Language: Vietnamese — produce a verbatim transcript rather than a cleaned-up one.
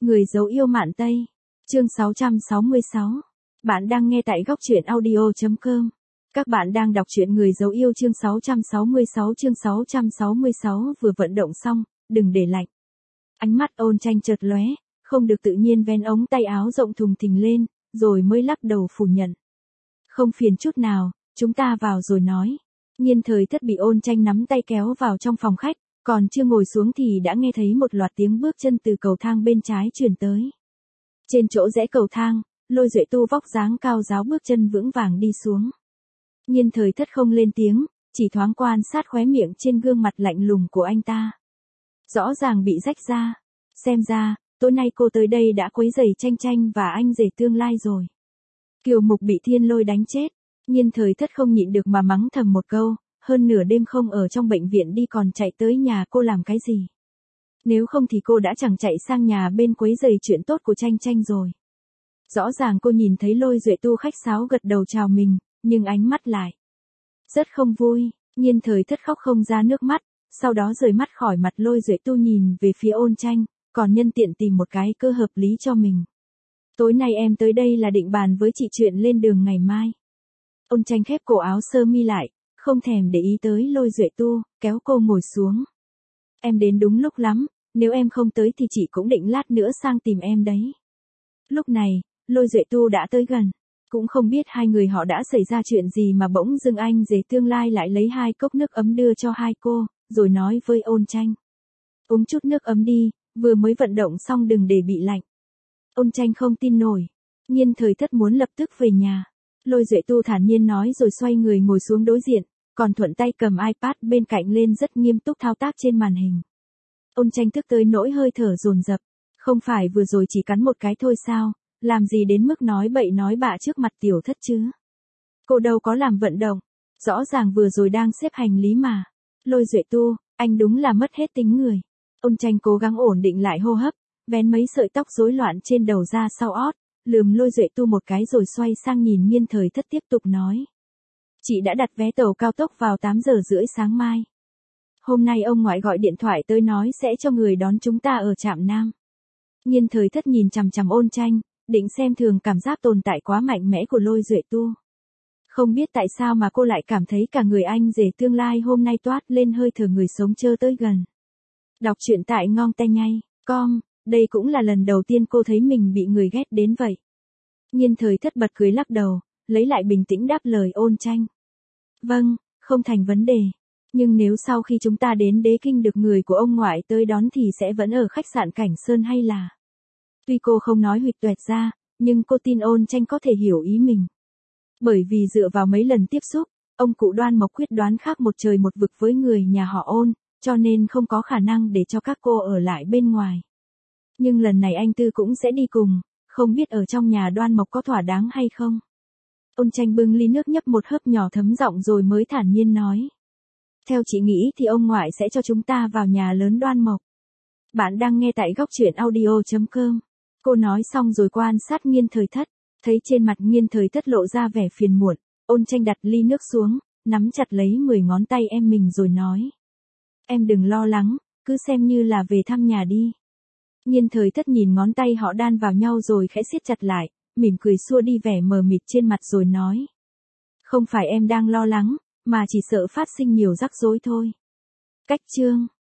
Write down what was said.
Người dấu yêu Mạn Tây. Chương sáu trăm sáu mươi sáu. Bạn đang nghe tại góc truyện audio chấm com. Các bạn đang đọc truyện Người dấu yêu chương sáu trăm sáu mươi sáu chương sáu trăm sáu mươi sáu vừa vận động xong, đừng để lạnh. Ánh mắt Ôn Tranh chợt lóe, không được tự nhiên vén ống tay áo rộng thùng thình lên, rồi mới lắc đầu phủ nhận. Không phiền chút nào, chúng ta vào rồi nói. Nhiên Thời Thất bị Ôn Tranh nắm tay kéo vào trong phòng khách, còn chưa ngồi xuống thì đã nghe thấy một loạt tiếng bước chân từ cầu thang bên trái truyền tới. Trên chỗ rẽ cầu thang, Lôi Duệ Tu vóc dáng cao ráo bước chân vững vàng đi xuống. Nhiên Thời Thất không lên tiếng, chỉ thoáng quan sát khóe miệng trên gương mặt lạnh lùng của anh ta. Rõ ràng bị rách ra. Xem ra, tối nay cô tới đây đã quấy rầy Tranh Tranh và anh rể tương lai rồi. Kiều Mục bị Thiên Lôi đánh chết. Nhiên Thời Thất không nhịn được mà mắng thầm một câu, hơn nửa đêm không ở trong bệnh viện đi còn chạy tới nhà cô làm cái gì. Nếu không thì cô đã chẳng chạy sang nhà bên quấy rầy chuyện tốt của Tranh Tranh rồi. Rõ ràng cô nhìn thấy Lôi Duệ Tu khách sáo gật đầu chào mình, nhưng ánh mắt lại rất không vui. Nhiên Thời Thất khóc không ra nước mắt, sau đó rời mắt khỏi mặt Lôi Duệ Tu nhìn về phía Ôn Tranh, còn nhân tiện tìm một cái cơ hợp lý cho mình. Tối nay em tới đây là định bàn với chị chuyện lên đường ngày mai. Ôn Tranh khép cổ áo sơ mi lại, không thèm để ý tới Lôi Duệ Tu, kéo cô ngồi xuống. Em đến đúng lúc lắm, nếu em không tới thì chị cũng định lát nữa sang tìm em đấy. Lúc này, Lôi Duệ Tu đã tới gần, cũng không biết hai người họ đã xảy ra chuyện gì mà bỗng dưng anh rể tương lai lại lấy hai cốc nước ấm đưa cho hai cô, rồi nói với Ôn Tranh. Uống chút nước ấm đi, vừa mới vận động xong đừng để bị lạnh. Ôn Tranh không tin nổi. Nhiên Thời Thất muốn lập tức về nhà. Lôi Duệ Tu thản nhiên nói rồi xoay người ngồi xuống đối diện, còn thuận tay cầm iPad bên cạnh lên rất nghiêm túc thao tác trên màn hình. Ôn Tranh tức tới nỗi hơi thở dồn dập. Không phải vừa rồi chỉ cắn một cái thôi sao, làm gì đến mức nói bậy nói bạ trước mặt Tiểu Thất chứ. Cô đâu có làm vận động, rõ ràng vừa rồi đang xếp hành lý mà. Lôi Duệ Tu, anh đúng là mất hết tính người. Ôn Tranh cố gắng ổn định lại hô hấp, vén mấy sợi tóc rối loạn trên đầu ra sau ót, lườm Lôi Duệ Tu một cái rồi xoay sang nhìn Nhiên Thời Thất tiếp tục nói. Chị đã đặt vé tàu cao tốc vào tám giờ rưỡi sáng mai. Hôm nay ông ngoại gọi điện thoại tới nói sẽ cho người đón chúng ta ở Trạm Nam. Nhiên Thời Thất nhìn chằm chằm Ôn Tranh, định xem thường cảm giác tồn tại quá mạnh mẽ của Lôi Duệ Tu. Không biết tại sao mà cô lại cảm thấy cả người anh rể tương lai hôm nay toát lên hơi thở người sống chơ tới gần. Đọc truyện tại ngon tay nhây com, đây cũng là lần đầu tiên cô thấy mình bị người ghét đến vậy. Nhiên Thời Thất bật cười lắc đầu, lấy lại bình tĩnh đáp lời Ôn Tranh. Vâng, không thành vấn đề. Nhưng nếu sau khi chúng ta đến Đế Kinh được người của ông ngoại tới đón thì sẽ vẫn ở khách sạn Cảnh Sơn hay là... Tuy cô không nói huỵch toẹt ra, nhưng cô tin Ôn Tranh có thể hiểu ý mình. Bởi vì dựa vào mấy lần tiếp xúc, ông cụ Đoan Mộc quyết đoán khác một trời một vực với người nhà họ Ôn, cho nên không có khả năng để cho các cô ở lại bên ngoài. Nhưng lần này anh Tư cũng sẽ đi cùng, không biết ở trong nhà Đoan Mộc có thỏa đáng hay không. Ôn Tranh bưng ly nước nhấp một hớp nhỏ thấm giọng rồi mới thản nhiên nói. Theo chị nghĩ thì ông ngoại sẽ cho chúng ta vào nhà lớn Đoan Mộc. Bạn đang nghe tại góc truyện audio chấm com. Cô nói xong rồi quan sát Nhiên Thời Thất, thấy trên mặt Nhiên Thời Thất lộ ra vẻ phiền muộn, Ôn Tranh đặt ly nước xuống, nắm chặt lấy mười ngón tay em mình rồi nói. Em đừng lo lắng, cứ xem như là về thăm nhà đi. Nhiên Thời Thất nhìn ngón tay họ đan vào nhau rồi khẽ siết chặt lại, mỉm cười xua đi vẻ mờ mịt trên mặt rồi nói. Không phải em đang lo lắng, mà chỉ sợ phát sinh nhiều rắc rối thôi. Cách chương